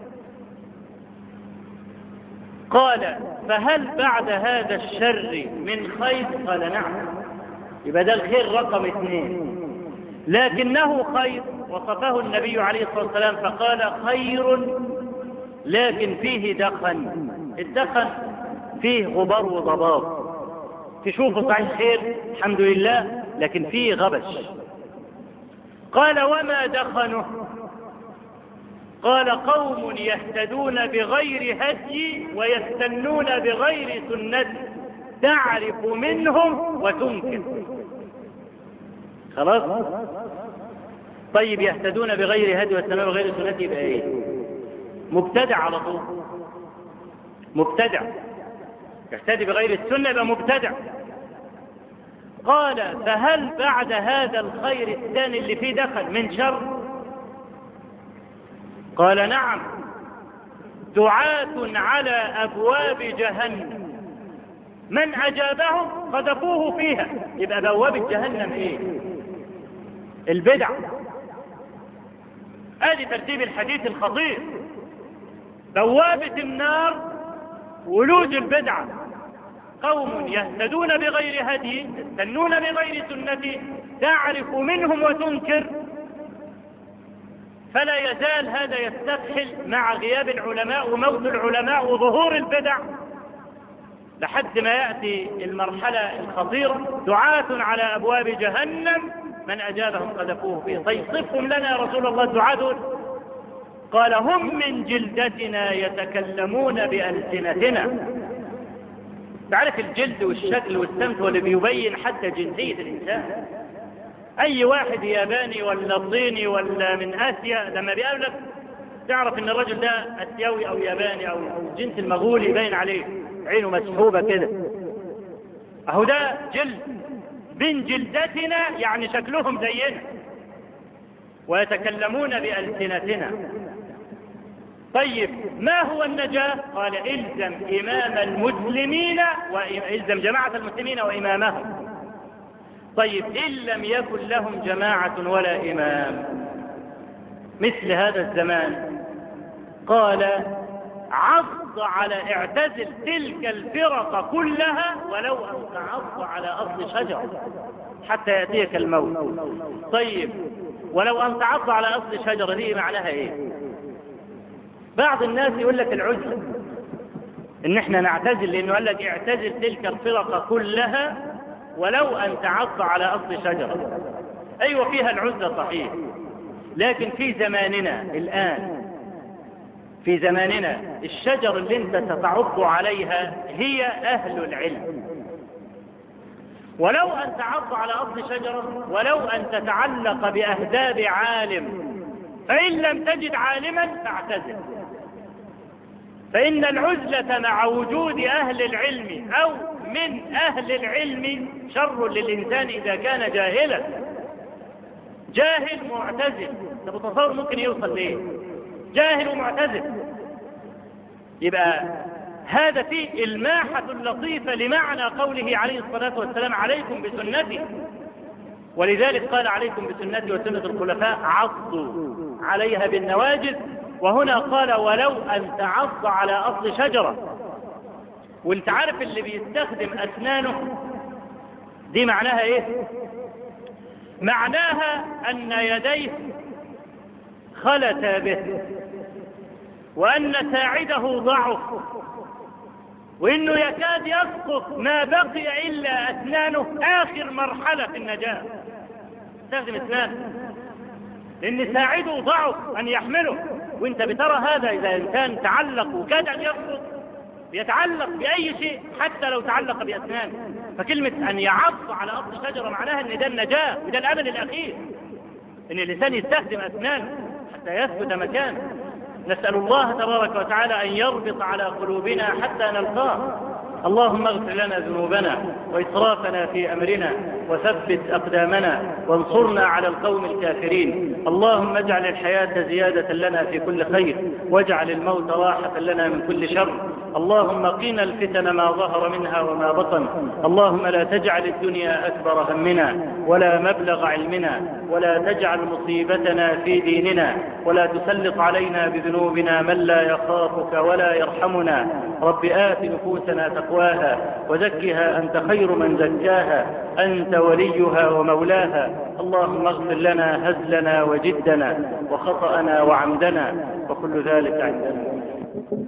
قال فهل بعد هذا الشر من خير؟ قال نعم. يبقى ده الخير رقم اثنين، لكنه خير وصفه النبي عليه الصلاة والسلام فقال خير لكن فيه دخن. الدخن فيه غبار وضباب، تشوفه صحيح خير الحمد لله، لكن فيه غبش. قال وما دخنه؟ قال قوم يهتدون بغير هدي ويستنون بغير سنتي تعرف منهم وتنكر. خلاص؟ طيب يهتدون بغير هدي ويستنون بغير سنتي يبقى ايه؟ مبتدع على طول، مبتدع. يهتدي بغير السنة يبقى مبتدع. قال فهل بعد هذا الخير الثاني اللي فيه دخل من شر؟ قال نعم، دعاة على أبواب جهنم من أجابهم قذفوه فيها. يبقى بوابة جهنم إيه؟ البدع. ادي ترتيب الحديث الخطير. بوابة النار ولوج البدعة، قوم يهتدون بغير هدي يستنون بغير سنتي تعرف منهم وتنكر. فلا يزال هذا يستفحل مع غياب العلماء وموت العلماء وظهور البدع لحد ما يأتي المرحلة الخطيرة دعاة على أبواب جهنم من أجابهم قذفوه فيه. طيب صفهم لنا يا رسول الله الدعاة دول. قال هم من جلدتنا يتكلمون بألسنتنا. تعرف الجلد والشكل والسمت واللي بيبين حتى جنسية الإنسان. أي واحد ياباني ولا صيني ولا من آسيا لما بيقابلك تعرف إن الرجل ده آسيوي أو ياباني أو الجنس المغولي باين عليه، عينه مسحوبة كده. أهو ده جلد. من جلدتنا يعني شكلهم زينا ويتكلمون بألسنتنا. طيب ما هو النجاة؟ قال إلزم إمام المسلمين وإلزم جماعة المسلمين وإمامهم. طيب إن لم يكن لهم جماعة ولا إمام مثل هذا الزمان، قال عض على اعتزل تلك الفرق كلها ولو أن تعض على أصل شجرة حتى يأتيك الموت. طيب ولو أن تعض على أصل شجرة دي معناها إيه؟ بعض الناس يقول لك العزلة، إن إحنا نعتزل، لأنه قال لك اعتزل تلك الفرق كلها ولو أن تعض على أصل شجرة. أيوة فيها العزلة صحيح، لكن في زماننا الآن، في زماننا الشجر اللي انت ستعض عليها هي أهل العلم. ولو أن تعض على أصل شجرة، ولو أن تتعلق بأهداب عالم، فإن لم تجد عالما فاعتزل. فإن العزلة مع وجود أهل العلم أو من أهل العلم شر للإنسان إذا كان جاهلا. جاهل معتزل، انت بتصور ممكن يوصل ليه؟ جاهل ومعتزل. يبقى هذا فيه الماحة لطيفة لمعنى قوله عليه الصلاة والسلام عليكم بسنتي. ولذلك قال عليكم بسنتي وسنة الخلفاء عضوا عليها بالنواجذ. وهنا قال ولو أن تعض على أصل شجرة. وانت عارف اللي بيستخدم أسنانه دي معناها ايه؟ معناها أن يديه خلت به، وأن ساعده ضعف، وإنه يكاد يسقط ما بقي إلا أسنانه آخر مرحلة في النجاة. استخدم أسنانه لأن ساعده ضعف أن يحمله. وانت بترى هذا إذا إنسان تعلق وكاد أن يسقط يتعلق بأي شيء حتى لو تعلق بأسنانه. فكلمة أن يعض على أصل شجرة معناها أن ده النجاة وده الأمل الأخير، أن الإنسان يستخدم أسنانه حتى يثبت مكانه. نسأل الله تبارك وتعالى أن يربط على قلوبنا حتى نلقاه. اللهم اغفر لنا ذنوبنا وإسرافنا في أمرنا وثبت أقدامنا وانصرنا على القوم الكافرين. اللهم اجعل الحياة زيادة لنا في كل خير واجعل الموت راحة لنا من كل شر. اللهم قنا الفتن ما ظهر منها وما بطن. اللهم لا تجعل الدنيا أكبر همنا ولا مبلغ علمنا ولا تجعل مصيبتنا في ديننا ولا تسلط علينا بذنوبنا من لا يخافك ولا يرحمنا. رب آت نفوسنا تقواها وزكها أنت خير من زكاها أنت وليها ومولاها. اللهم اغفر لنا هزلنا وجدنا وخطأنا وعمدنا وكل ذلك عندنا.